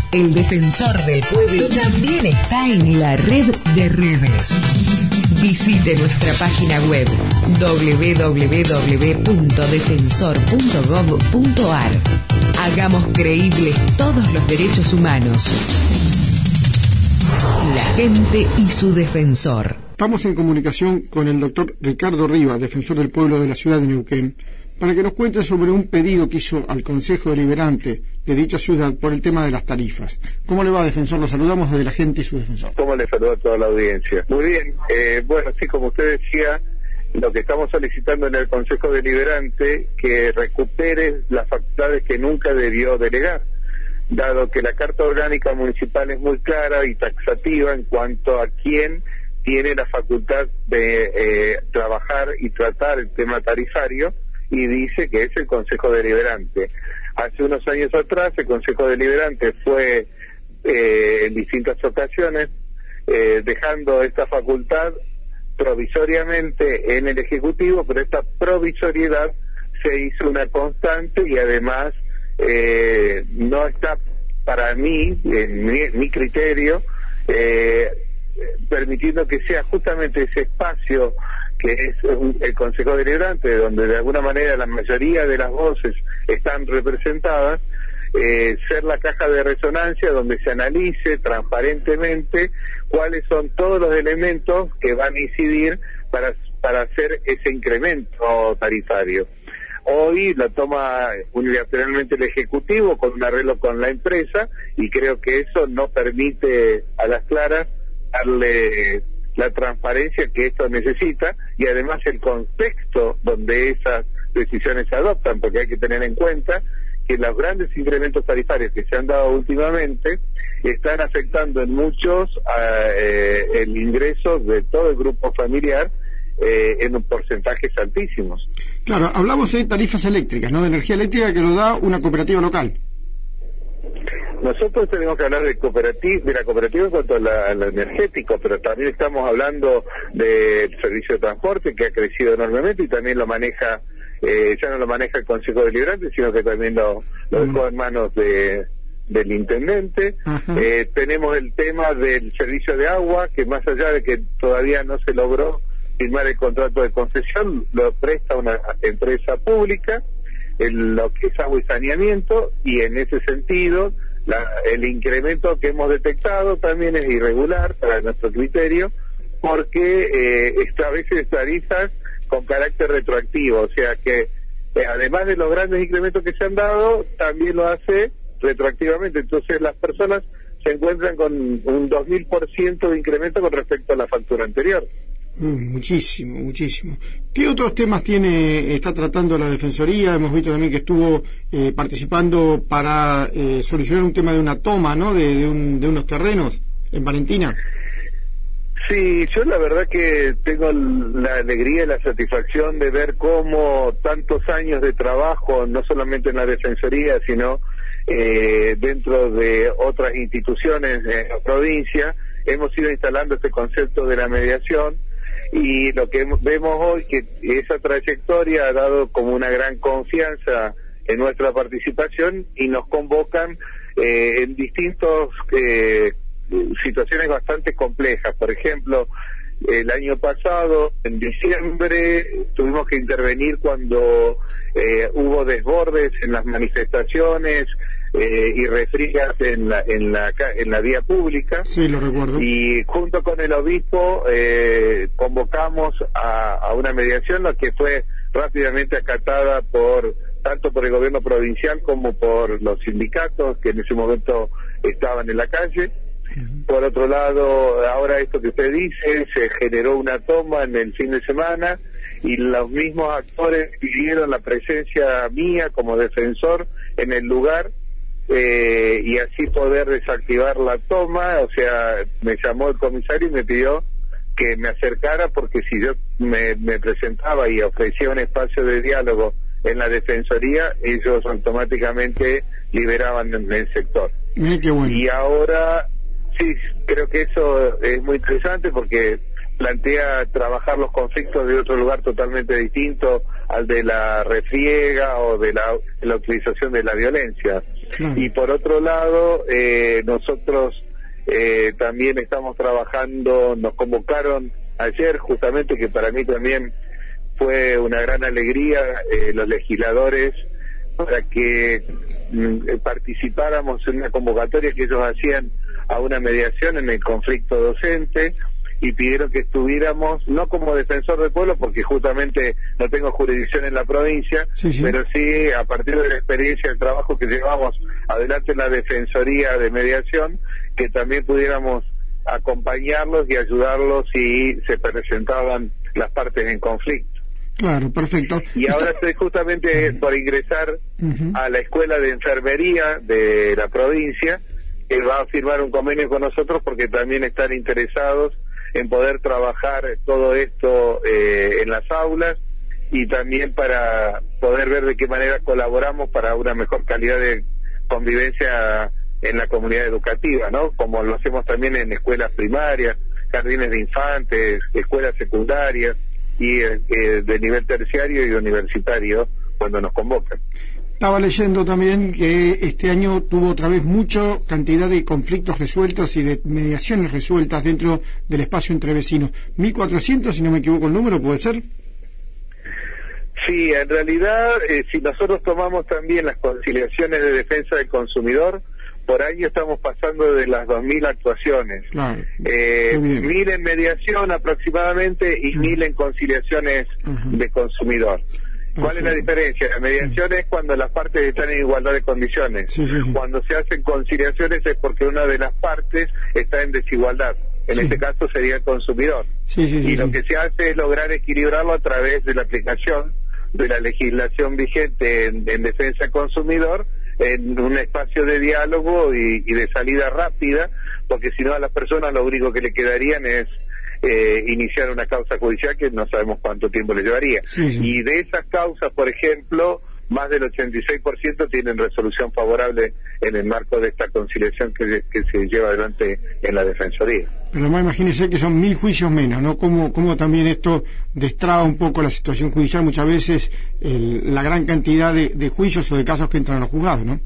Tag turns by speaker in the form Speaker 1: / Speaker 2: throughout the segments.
Speaker 1: El defensor del pueblo también está en la red de redes. Visite nuestra página web www.defensor.gov.ar. Hagamos creíbles todos los derechos humanos. La gente y su defensor.
Speaker 2: Estamos en comunicación con el doctor Ricardo Riva, defensor del pueblo de la ciudad de Neuquén, para que nos cuente sobre un pedido que hizo al Consejo Deliberante de dicha ciudad por el tema de las tarifas. ¿Cómo le va, defensor? Lo saludamos desde la gente y su defensor.
Speaker 3: ¿Cómo le saludo a toda la audiencia? Muy bien, bueno, sí, como usted decía, lo que estamos solicitando en el Consejo Deliberante, que recupere las facultades que nunca debió delegar, dado que la Carta Orgánica Municipal es muy clara y taxativa en cuanto a quién tiene la facultad de trabajar y tratar el tema tarifario, y dice que es el Consejo Deliberante. Hace unos años atrás el Consejo Deliberante fue en distintas ocasiones dejando esta facultad provisoriamente en el Ejecutivo, pero esta provisoriedad se hizo una constante y además no está, para mí, en mi criterio, permitiendo que sea justamente ese espacio que es el Consejo Deliberante, donde de alguna manera la mayoría de las voces están representadas, ser la caja de resonancia donde se analice transparentemente cuáles son todos los elementos que van a incidir para hacer ese incremento tarifario. Hoy la toma unilateralmente el Ejecutivo con un arreglo con la empresa, y creo que eso no permite a las claras darle la transparencia que esto necesita, y además el contexto donde esas decisiones se adoptan, porque hay que tener en cuenta que los grandes incrementos tarifarios que se han dado últimamente están afectando en muchos el ingreso de todo el grupo familiar en porcentajes altísimos.
Speaker 2: Claro, hablamos de tarifas eléctricas, ¿no? De energía eléctrica que lo da una cooperativa local.
Speaker 3: Nosotros tenemos que hablar de la cooperativa en cuanto a lo energético, pero también estamos hablando del servicio de transporte, que ha crecido enormemente y también lo maneja, ya no lo maneja el Consejo Deliberante, sino que también lo dejó en manos del intendente. Tenemos el tema del servicio de agua, que más allá de que todavía no se logró firmar el contrato de concesión, lo presta una empresa pública, lo que es agua y saneamiento, y en ese sentido el incremento que hemos detectado también es irregular para nuestro criterio, porque establece tarifas con carácter retroactivo, o sea que además de los grandes incrementos que se han dado, también lo hace retroactivamente. Entonces las personas se encuentran con un 2000% de incremento con respecto a la factura anterior.
Speaker 2: Muchísimo. ¿Qué otros temas está tratando la Defensoría? Hemos visto también que estuvo participando para solucionar un tema de una toma, ¿no? De unos terrenos en Valentina.
Speaker 3: Sí, yo la verdad que tengo la alegría y la satisfacción de ver cómo tantos años de trabajo, no solamente en la Defensoría, sino dentro de otras instituciones de la provincia, hemos ido instalando este concepto de la mediación. Y lo que vemos hoy, que esa trayectoria ha dado como una gran confianza en nuestra participación, y nos convocan en distintas situaciones bastante complejas. Por ejemplo, el año pasado, en diciembre, tuvimos que intervenir cuando hubo desbordes en las manifestaciones y refrigas en la vía pública.
Speaker 2: Sí, lo recuerdo.
Speaker 3: Y junto con el obispo convocamos a una mediación, la que fue rápidamente acatada tanto por el gobierno provincial como por los sindicatos que en ese momento estaban en la calle. Por otro lado, ahora esto que usted dice, se generó una toma en el fin de semana, y los mismos actores pidieron la presencia mía como defensor en el lugar, y así poder desactivar la toma. O sea, me llamó el comisario y me pidió que me acercara, porque si yo me presentaba y ofrecía un espacio de diálogo en la Defensoría, ellos automáticamente liberaban el sector.
Speaker 2: Qué bueno.
Speaker 3: Y ahora sí, creo que eso es muy interesante, porque plantea trabajar los conflictos de otro lugar totalmente distinto al de la refriega o de la utilización de la violencia.
Speaker 2: Claro.
Speaker 3: Y por otro lado, nosotros también estamos trabajando, nos convocaron ayer justamente, que para mí también fue una gran alegría, los legisladores, para que participáramos en una convocatoria que ellos hacían a una mediación en el conflicto docente, y pidieron que estuviéramos, no como defensor del pueblo, porque justamente no tengo jurisdicción en la provincia,
Speaker 2: sí.
Speaker 3: pero sí a partir de la experiencia del trabajo que llevamos adelante en la Defensoría de Mediación, que también pudiéramos acompañarlos y ayudarlos si se presentaban las partes en conflicto.
Speaker 2: Claro, perfecto.
Speaker 3: Y ahora estoy justamente por ingresar a la Escuela de Enfermería de la provincia, que va a firmar un convenio con nosotros porque también están interesados en poder trabajar todo esto en las aulas, y también para poder ver de qué manera colaboramos para una mejor calidad de convivencia en la comunidad educativa, ¿no? Como lo hacemos también en escuelas primarias, jardines de infantes, escuelas secundarias y de nivel terciario y universitario cuando nos convocan.
Speaker 2: Estaba leyendo también que este año tuvo otra vez mucha cantidad de conflictos resueltos y de mediaciones resueltas dentro del espacio entre vecinos. 1.400, si no me equivoco el número, ¿puede ser?
Speaker 3: Sí, en realidad, si nosotros tomamos también las conciliaciones de defensa del consumidor, por año estamos pasando de las 2.000 actuaciones.
Speaker 2: Claro.
Speaker 3: 1.000 en mediación aproximadamente y 1.000 en conciliaciones de consumidor. ¿Cuál es la diferencia? La mediación es cuando las partes están en igualdad de condiciones.
Speaker 2: Sí.
Speaker 3: Cuando se hacen conciliaciones es porque una de las partes está en desigualdad. En este caso sería el consumidor. Y lo que se hace es lograr equilibrarlo a través de la aplicación de la legislación vigente en defensa del consumidor, en un espacio de diálogo y de salida rápida, porque si no a las personas lo único que le quedarían es iniciar una causa judicial que no sabemos cuánto tiempo le llevaría. Y de esas causas, por ejemplo, más del 86% tienen resolución favorable en el marco de esta conciliación que se lleva adelante en la Defensoría.
Speaker 2: Pero además imagínese que son 1.000 juicios menos, ¿no? Cómo también esto destraba un poco la situación judicial, muchas veces la gran cantidad de juicios o de casos que entran a los juzgados, ¿no?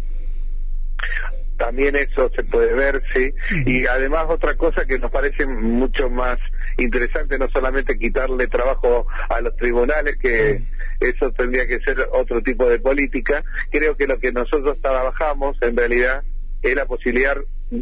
Speaker 3: También eso se puede ver, sí. Y además otra cosa que nos parece mucho más interesante, no solamente quitarle trabajo a los tribunales, que eso tendría que ser otro tipo de política. Creo que lo que nosotros trabajamos en realidad es la posibilidad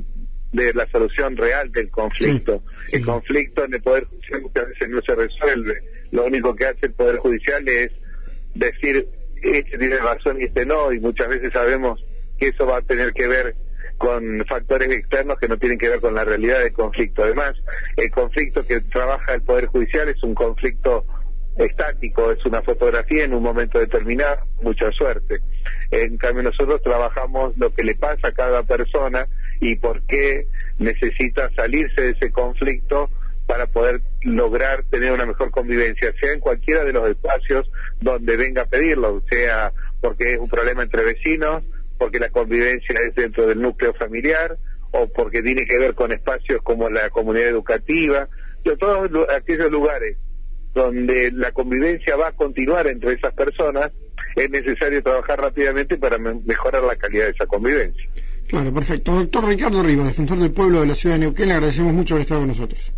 Speaker 3: de la solución real del conflicto. El conflicto en el Poder Judicial muchas veces no se resuelve. Lo único que hace el Poder Judicial es decir, este tiene razón y este no, y muchas veces sabemos que eso va a tener que ver con factores externos que no tienen que ver con la realidad del conflicto. Además, el conflicto que trabaja el Poder Judicial es un conflicto estático, es una fotografía en un momento determinado, mucha suerte. En cambio, nosotros trabajamos lo que le pasa a cada persona y por qué necesita salirse de ese conflicto para poder lograr tener una mejor convivencia, sea en cualquiera de los espacios donde venga a pedirlo, sea porque es un problema entre vecinos, porque la convivencia es dentro del núcleo familiar, o porque tiene que ver con espacios como la comunidad educativa, de todos aquellos lugares donde la convivencia va a continuar entre esas personas, es necesario trabajar rápidamente para mejorar la calidad de esa convivencia.
Speaker 2: Claro, perfecto. Doctor Ricardo Rivas, defensor del pueblo de la ciudad de Neuquén, le agradecemos mucho haber estado con nosotros.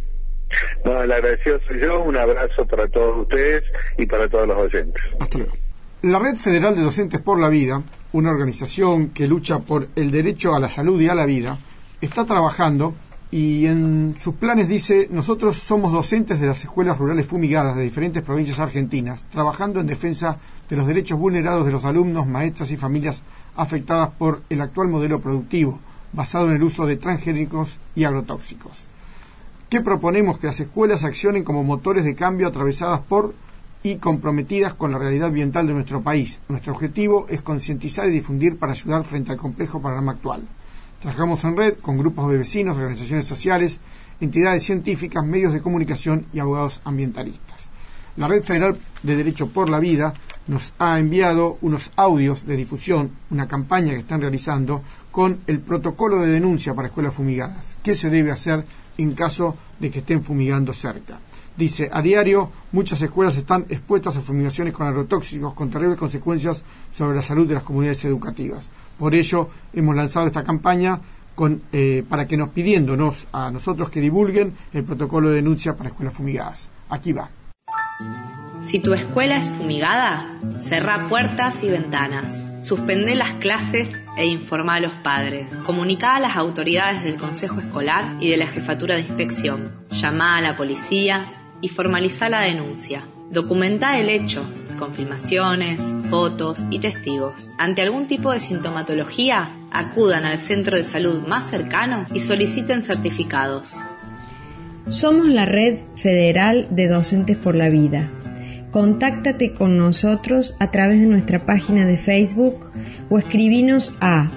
Speaker 3: No, el agradecido soy yo, un abrazo para todos ustedes y para todos los oyentes.
Speaker 2: Hasta luego. La Red Federal de Docentes por la Vida, una organización que lucha por el derecho a la salud y a la vida, está trabajando y en sus planes dice: nosotros somos docentes de las escuelas rurales fumigadas de diferentes provincias argentinas, trabajando en defensa de los derechos vulnerados de los alumnos, maestras y familias afectadas por el actual modelo productivo, basado en el uso de transgénicos y agrotóxicos. ¿Qué proponemos? Que las escuelas accionen como motores de cambio atravesadas por y comprometidas con la realidad ambiental de nuestro país. Nuestro objetivo es concientizar y difundir para ayudar frente al complejo panorama actual. Trabajamos en red con grupos de vecinos, organizaciones sociales, entidades científicas, medios de comunicación y abogados ambientalistas. La Red Federal de Derecho por la Vida nos ha enviado unos audios de difusión, una campaña que están realizando con el protocolo de denuncia para escuelas fumigadas. ¿Qué se debe hacer en caso de que estén fumigando cerca? Dice: a diario muchas escuelas están expuestas a fumigaciones con agrotóxicos con terribles consecuencias sobre la salud de las comunidades educativas. Por ello hemos lanzado esta campaña para que pidiéndonos a nosotros que divulguen el protocolo de denuncia para escuelas fumigadas. Aquí va.
Speaker 4: Si tu escuela es fumigada, cerrá puertas y ventanas, suspendé las clases e informá a los padres, comunicá a las autoridades del consejo escolar y de la jefatura de inspección, llamá a la policía y formalizá la denuncia. Documentá el hecho con filmaciones, fotos y testigos. Ante algún tipo de sintomatología, acudan al centro de salud más cercano y soliciten certificados.
Speaker 5: Somos la Red Federal de Docentes por la Vida. Contáctate con nosotros a través de nuestra página de Facebook o escribinos a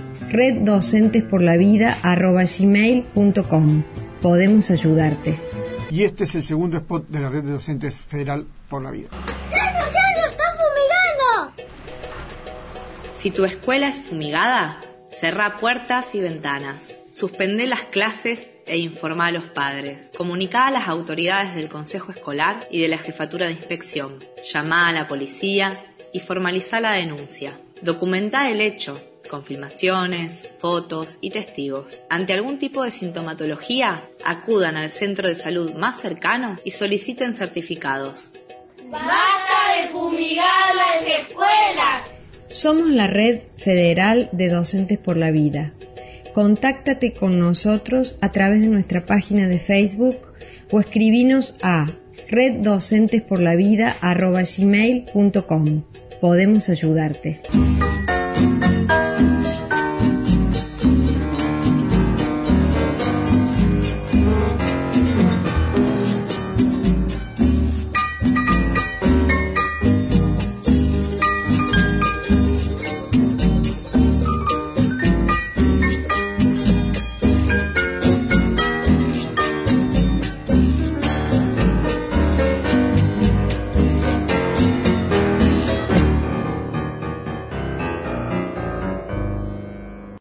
Speaker 5: reddocentesporlavida@gmail.com. Podemos ayudarte.
Speaker 2: Y este es el segundo spot de la Red de Docentes Federal por la Vida.
Speaker 6: ¡Llano, está fumigando!
Speaker 4: Si tu escuela es fumigada, cerrá puertas y ventanas, suspendé las clases e informá a los padres, comunicá a las autoridades del consejo escolar y de la jefatura de inspección, llamá a la policía y formalizá la denuncia. Documentá el hecho con filmaciones, fotos y testigos. Ante algún tipo de sintomatología, acudan al centro de salud más cercano y soliciten certificados.
Speaker 6: ¡Basta de fumigar las escuelas!
Speaker 5: Somos la Red Federal de Docentes por la Vida. Contáctate con nosotros a través de nuestra página de Facebook o escribinos a reddocentesporlavida@gmail.com. Podemos ayudarte.